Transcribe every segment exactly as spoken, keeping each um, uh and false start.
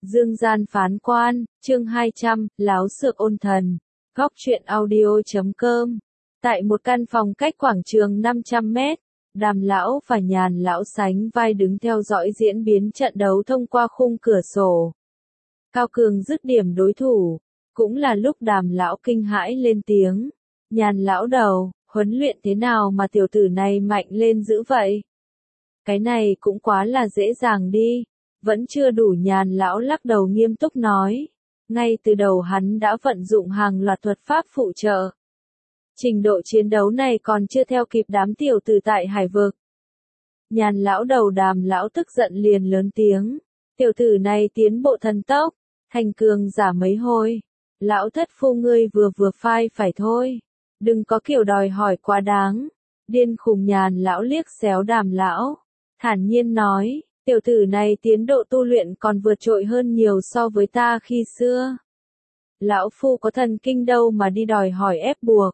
Dương gian phán quan, chương hai trăm, láo xược ôn thần, góc truyện audio.com. Tại một căn phòng cách quảng trường năm trăm mét, Đàm lão và Nhàn lão sánh vai đứng theo dõi diễn biến trận đấu thông qua khung cửa sổ. Cao Cường dứt điểm đối thủ, cũng là lúc Đàm lão kinh hãi lên tiếng. Nhàn lão đầu, huấn luyện thế nào mà tiểu tử này mạnh lên dữ vậy? Cái này cũng quá là dễ dàng đi. Vẫn chưa đủ. Nhàn lão lắc đầu nghiêm túc nói. Ngay từ đầu hắn đã vận dụng hàng loạt thuật pháp phụ trợ. Trình độ chiến đấu này còn chưa theo kịp đám tiểu tử tại hải vực. Nhàn lão đầu Đàm lão tức giận liền lớn tiếng. Tiểu tử này tiến bộ thần tốc, thành cường giả mấy hồi. Lão thất phu ngươi vừa vừa phai phải thôi. Đừng có kiểu đòi hỏi quá đáng. Điên khùng. Nhàn lão liếc xéo Đàm lão, thản nhiên nói. Tiểu tử này tiến độ tu luyện còn vượt trội hơn nhiều so với ta khi xưa. Lão phu có thần kinh đâu mà đi đòi hỏi ép buộc.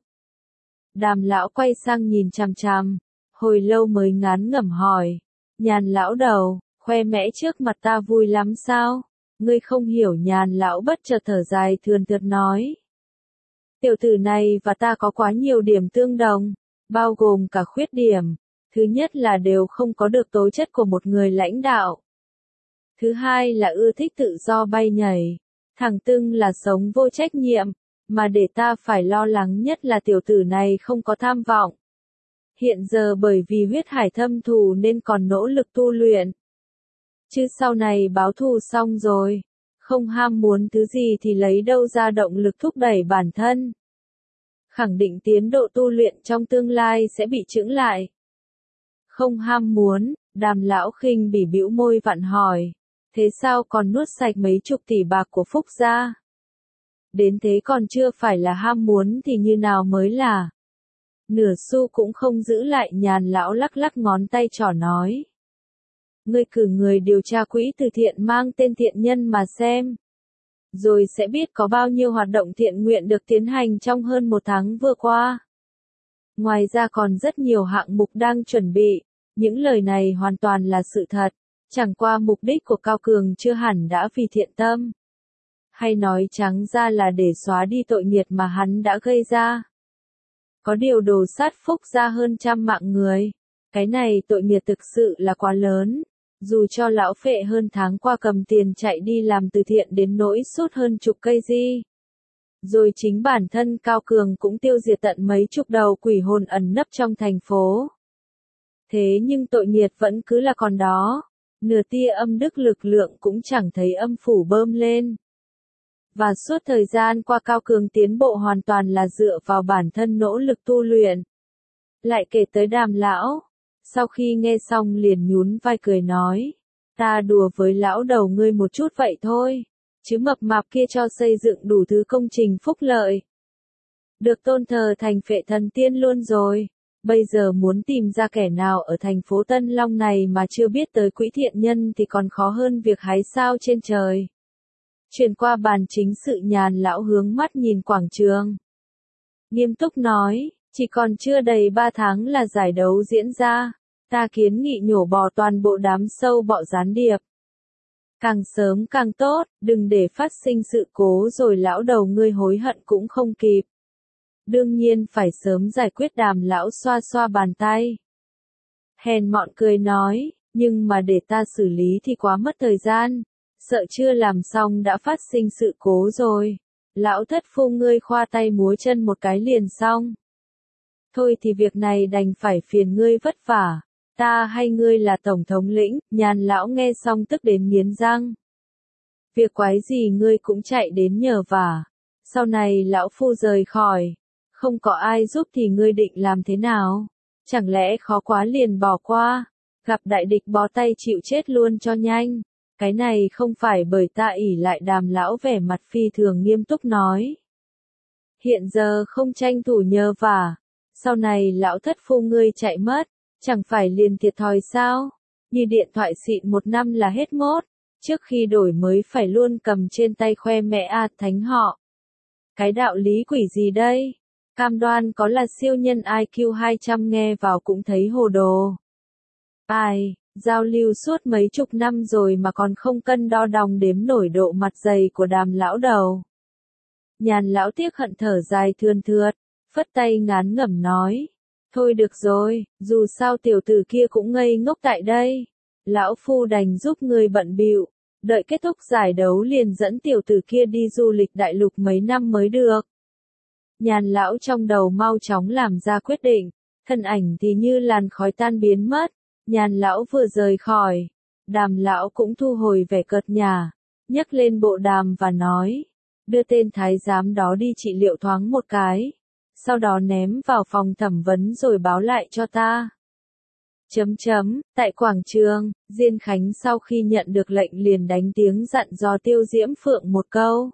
Đàm lão quay sang nhìn chằm chằm, hồi lâu mới ngán ngẩm hỏi. Nhàn lão đầu, khoe mẽ trước mặt ta vui lắm sao? Ngươi không hiểu. Nhàn lão bất chợt thở dài thườn thượt nói. Tiểu tử này và ta có quá nhiều điểm tương đồng, bao gồm cả khuyết điểm. Thứ nhất là đều không có được tố chất của một người lãnh đạo. Thứ hai là ưa thích tự do bay nhảy. Thẳng tưng là sống vô trách nhiệm, mà để ta phải lo lắng nhất là tiểu tử này không có tham vọng. Hiện giờ bởi vì huyết hải thâm thù nên còn nỗ lực tu luyện. Chứ sau này báo thù xong rồi, không ham muốn thứ gì thì lấy đâu ra động lực thúc đẩy bản thân. Khẳng định tiến độ tu luyện trong tương lai sẽ bị chững lại. Không ham muốn. Đàm lão khinh bỉ bĩu môi vặn hỏi. Thế sao còn nuốt sạch mấy chục tỷ bạc của Phúc gia? Đến thế còn chưa phải là ham muốn thì như nào mới là? Nửa xu cũng không giữ lại. Nhàn lão lắc lắc ngón tay trỏ nói. Ngươi cử người điều tra quỹ từ thiện mang tên thiện nhân mà xem. Rồi sẽ biết có bao nhiêu hoạt động thiện nguyện được tiến hành trong hơn một tháng vừa qua. Ngoài ra còn rất nhiều hạng mục đang chuẩn bị. Những lời này hoàn toàn là sự thật. Chẳng qua mục đích của Cao Cường chưa hẳn đã vì thiện tâm. Hay nói trắng ra là để xóa đi tội nghiệt mà hắn đã gây ra. Có điều đồ sát Phúc gia hơn trăm mạng người. Cái này tội nghiệt thực sự là quá lớn. Dù cho lão phệ hơn tháng qua cầm tiền chạy đi làm từ thiện đến nỗi sút hơn chục cây di. Rồi chính bản thân Cao Cường cũng tiêu diệt tận mấy chục đầu quỷ hồn ẩn nấp trong thành phố. Thế nhưng tội nghiệt vẫn cứ là còn đó. Nửa tia âm đức lực lượng cũng chẳng thấy âm phủ bơm lên. Và suốt thời gian qua Cao Cường tiến bộ hoàn toàn là dựa vào bản thân nỗ lực tu luyện. Lại kể tới Đàm lão. Sau khi nghe xong liền nhún vai cười nói. Ta đùa với lão đầu ngươi một chút vậy thôi. Chứ mập mạp kia cho xây dựng đủ thứ công trình phúc lợi. Được tôn thờ thành phệ thần tiên luôn rồi. Bây giờ muốn tìm ra kẻ nào ở thành phố Tân Long này mà chưa biết tới quỹ thiện nhân thì còn khó hơn việc hái sao trên trời. Chuyển qua bàn chính sự. Nhàn lão hướng mắt nhìn quảng trường. Nghiêm túc nói, chỉ còn chưa đầy ba tháng là giải đấu diễn ra. Ta kiến nghị nhổ bỏ toàn bộ đám sâu bọ gián điệp. Càng sớm càng tốt, đừng để phát sinh sự cố rồi lão đầu ngươi hối hận cũng không kịp. Đương nhiên phải sớm giải quyết. Đàm lão xoa xoa bàn tay. Hèn mọn cười nói, nhưng mà để ta xử lý thì quá mất thời gian. Sợ chưa làm xong đã phát sinh sự cố rồi. Lão thất phu ngươi khoa tay múa chân một cái liền xong. Thôi thì việc này đành phải phiền ngươi vất vả. Ta hay ngươi là tổng thống lĩnh? Nhàn lão nghe xong tức đến nghiến răng. Việc quái gì ngươi cũng chạy đến nhờ vả. Sau này lão phu rời khỏi. Không có ai giúp thì ngươi định làm thế nào? Chẳng lẽ khó quá liền bỏ qua? Gặp đại địch bó tay chịu chết luôn cho nhanh. Cái này không phải bởi ta ỷ lại. Đàm lão vẻ mặt phi thường nghiêm túc nói. Hiện giờ không tranh thủ nhờ vả. Sau này lão thất phu ngươi chạy mất. Chẳng phải liền thiệt thòi sao? Như điện thoại xịn một năm là hết mốt. Trước khi đổi mới phải luôn cầm trên tay khoe mẹ a thánh họ. Cái đạo lý quỷ gì đây? Cam đoan có là siêu nhân i kiu hai trăm nghe vào cũng thấy hồ đồ. Ai, Giao lưu suốt mấy chục năm rồi mà còn không cân đo đong đếm nổi độ mặt dày của Đàm lão đầu. Nhàn lão tiếc hận thở dài thườn thượt, phất tay ngán ngẩm nói. Thôi được rồi, dù sao tiểu tử kia cũng ngây ngốc tại đây. Lão phu đành giúp người bận bịu, đợi kết thúc giải đấu liền dẫn tiểu tử kia đi du lịch đại lục mấy năm mới được. Nhàn lão trong đầu mau chóng làm ra quyết định, thân ảnh thì như làn khói tan biến mất. Nhàn lão vừa rời khỏi, Đàm lão cũng thu hồi vẻ cợt nhả, nhấc lên bộ đàm và nói, đưa tên thái giám đó đi trị liệu thoáng một cái, sau đó ném vào phòng thẩm vấn rồi báo lại cho ta. Chấm chấm, tại quảng trường, Diên Khánh sau khi nhận được lệnh liền đánh tiếng dặn dò Tiêu Diễm Phượng một câu.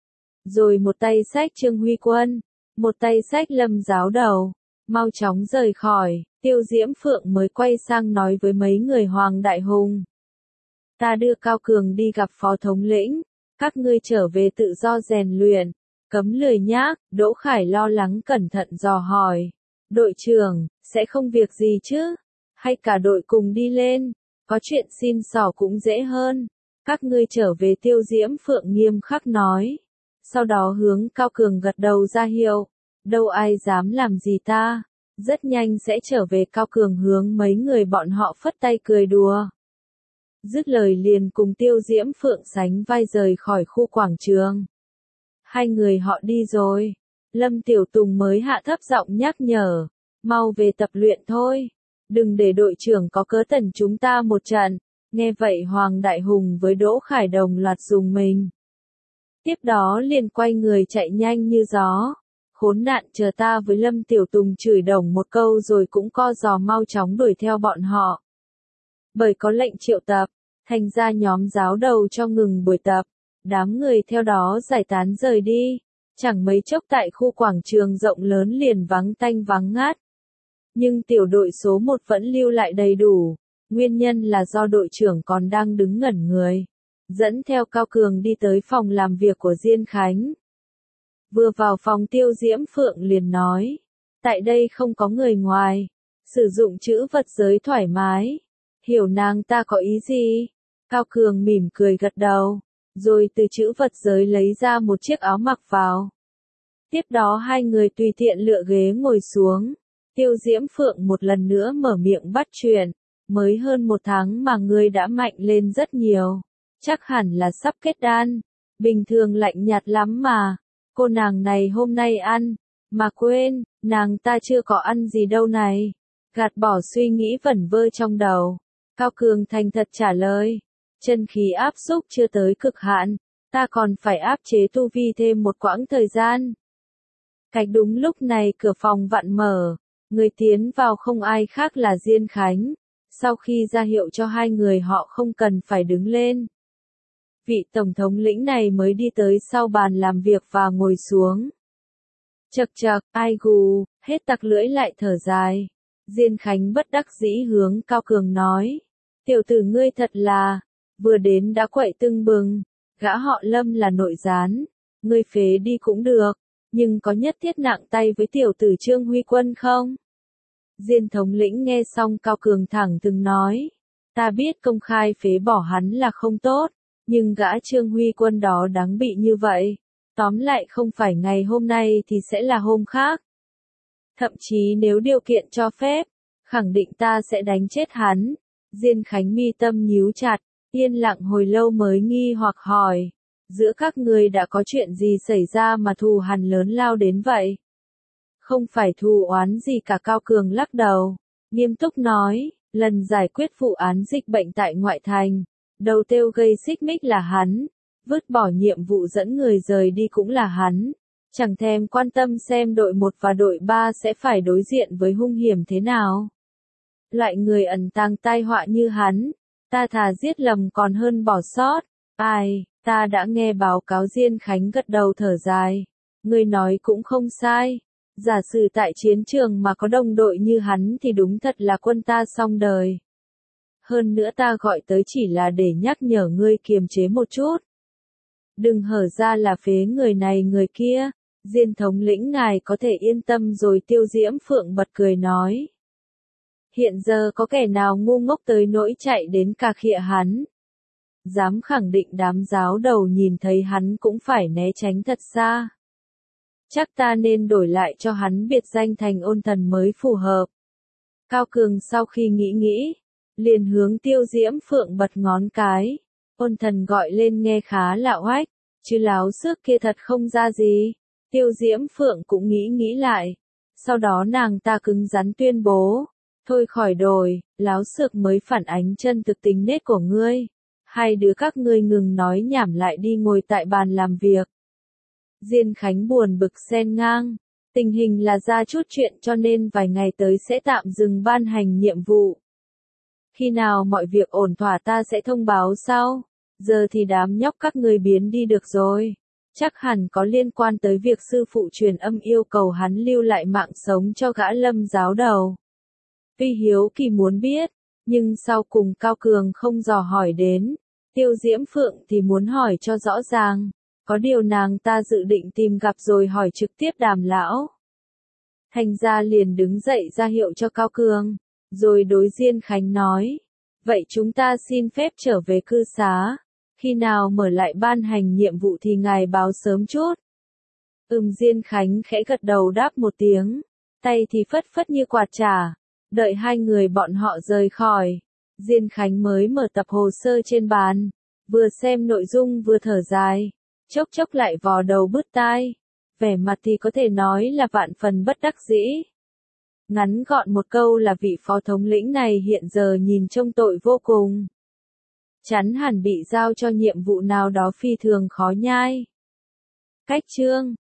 Rồi một tay xách Trương Huy Quân, một tay xách Lâm giáo đầu, mau chóng rời khỏi. Tiêu Diễm Phượng mới quay sang nói với mấy người Hoàng Đại Hùng. Ta đưa Cao Cường đi gặp phó thống lĩnh, các ngươi trở về tự do rèn luyện, cấm lười nhác. Đỗ Khải lo lắng cẩn thận dò hỏi. Đội trưởng, sẽ không việc gì chứ? Hay cả đội cùng đi lên, có chuyện xin xỏ cũng dễ hơn. Các ngươi trở về. Tiêu Diễm Phượng nghiêm khắc nói. Sau đó hướng Cao Cường gật đầu ra hiệu. Đâu ai dám làm gì ta? Rất nhanh sẽ trở về. Cao Cường hướng mấy người bọn họ phất tay cười đùa. Dứt lời liền cùng Tiêu Diễm Phượng sánh vai rời khỏi khu quảng trường. Hai người họ đi rồi. Lâm Tiểu Tùng mới hạ thấp giọng nhắc nhở. Mau về tập luyện thôi. Đừng để đội trưởng có cớ tần chúng ta một trận. Nghe vậy Hoàng Đại Hùng với Đỗ Khải đồng loạt dùng mình. Tiếp đó liền quay người chạy nhanh như gió. Khốn nạn, chờ ta với Lâm Tiểu Tùng chửi đồng một câu rồi cũng co giò mau chóng đuổi theo bọn họ. Bởi có lệnh triệu tập, thành ra nhóm giáo đầu cho ngừng buổi tập, đám người theo đó giải tán rời đi. Chẳng mấy chốc tại khu quảng trường rộng lớn liền vắng tanh vắng ngát. Nhưng tiểu đội số một vẫn lưu lại đầy đủ, nguyên nhân là do đội trưởng còn đang đứng ngẩn người, dẫn theo Cao Cường đi tới phòng làm việc của Diên Khánh. Vừa vào phòng Tiêu Diễm Phượng liền nói, tại đây không có người ngoài, sử dụng chữ vật giới thoải mái, hiểu nàng ta có ý gì? Cao Cường mỉm cười gật đầu, rồi từ chữ vật giới lấy ra một chiếc áo mặc vào. Tiếp đó hai người tùy tiện lựa ghế ngồi xuống, Tiêu Diễm Phượng một lần nữa mở miệng bắt chuyện, mới hơn một tháng mà ngươi đã mạnh lên rất nhiều, chắc hẳn là sắp kết đan, bình thường lạnh nhạt lắm mà. Cô nàng này hôm nay ăn, mà quên, nàng ta chưa có ăn gì đâu này. Gạt bỏ suy nghĩ vẩn vơ trong đầu, Cao Cường thành thật trả lời, chân khí áp xúc chưa tới cực hạn, ta còn phải áp chế tu vi thêm một quãng thời gian. Cách đúng lúc này cửa phòng vặn mở, người tiến vào không ai khác là Diên Khánh, sau khi ra hiệu cho hai người họ không cần phải đứng lên. Vị tổng thống lĩnh này mới đi tới sau bàn làm việc và ngồi xuống. Chậc chậc, ai gù, hết tặc lưỡi lại thở dài. Diên Khánh bất đắc dĩ hướng Cao Cường nói. Tiểu tử ngươi thật là, vừa đến đã quậy tưng bừng, gã họ Lâm là nội gián, ngươi phế đi cũng được, nhưng có nhất thiết nặng tay với tiểu tử Trương Huy Quân không? Diên thống lĩnh nghe xong Cao Cường thẳng thừng nói. Ta biết công khai phế bỏ hắn là không tốt. Nhưng gã Trương Huy Quân đó đáng bị như vậy. Tóm lại không phải ngày hôm nay thì sẽ là hôm khác. Thậm chí nếu điều kiện cho phép, khẳng định ta sẽ đánh chết hắn. Diên Khánh mi tâm nhíu chặt, yên lặng hồi lâu mới nghi hoặc hỏi. Giữa các người đã có chuyện gì xảy ra mà thù hằn lớn lao đến vậy? Không phải thù oán gì cả. Cao Cường lắc đầu, nghiêm túc nói, lần giải quyết vụ án dịch bệnh tại ngoại thành. Đầu tiêu gây xích mích là hắn, vứt bỏ nhiệm vụ dẫn người rời đi cũng là hắn, chẳng thèm quan tâm xem đội một và đội ba sẽ phải đối diện với hung hiểm thế nào. Loại người ẩn tàng tai họa như hắn, ta thà giết lầm còn hơn bỏ sót. Ai, ta đã nghe báo cáo. Diên Khánh gật đầu thở dài, người nói cũng không sai, giả sử tại chiến trường mà có đồng đội như hắn thì đúng thật là quân ta xong đời. Hơn nữa ta gọi tới chỉ là để nhắc nhở ngươi kiềm chế một chút. Đừng hở ra là phế người này người kia. Diên thống lĩnh ngài có thể yên tâm rồi. Tiêu Diễm Phượng bật cười nói. Hiện giờ có kẻ nào ngu ngốc tới nỗi chạy đến cà khịa hắn. Dám khẳng định đám giáo đầu nhìn thấy hắn cũng phải né tránh thật xa. Chắc ta nên đổi lại cho hắn biệt danh thành ôn thần mới phù hợp. Cao Cường sau khi nghĩ nghĩ, liền hướng Tiêu Diễm Phượng bật ngón cái. Ôn thần gọi lên nghe khá lạ oách, chứ láo xước kia thật không ra gì. Tiêu Diễm Phượng cũng nghĩ nghĩ lại. Sau đó nàng ta cứng rắn tuyên bố. Thôi khỏi đổi, láo xược mới phản ánh chân thực tính nết của ngươi. Hai đứa các ngươi ngừng nói nhảm lại đi ngồi tại bàn làm việc. Diên Khánh buồn bực xen ngang. Tình hình là ra chút chuyện cho nên vài ngày tới sẽ tạm dừng ban hành nhiệm vụ. Khi nào mọi việc ổn thỏa ta sẽ thông báo sau. Giờ thì đám nhóc các ngươi biến đi được rồi. Chắc hẳn có liên quan tới việc sư phụ truyền âm yêu cầu hắn lưu lại mạng sống cho gã Lâm giáo đầu. Tuy hiếu kỳ muốn biết, nhưng sau cùng Cao Cường không dò hỏi đến. Tiêu Diễm Phượng thì muốn hỏi cho rõ ràng. Có điều nàng ta dự định tìm gặp rồi hỏi trực tiếp Đàm lão. Thành ra liền đứng dậy ra hiệu cho Cao Cường, rồi đối Diên Khánh nói. Vậy chúng ta xin phép trở về cư xá. Khi nào mở lại ban hành nhiệm vụ thì ngài báo sớm chút. Ừm Diên Khánh khẽ gật đầu đáp một tiếng. Tay thì phất phất như quạt trà. Đợi hai người bọn họ rời khỏi. Diên Khánh mới mở tập hồ sơ trên bàn. Vừa xem nội dung vừa thở dài. Chốc chốc lại vò đầu bứt tai. Vẻ mặt thì có thể nói là vạn phần bất đắc dĩ. Ngắn gọn một câu là vị phó thống lĩnh này hiện giờ nhìn trông tội vô cùng. Chắn hẳn bị giao cho nhiệm vụ nào đó phi thường khó nhai. Cách chương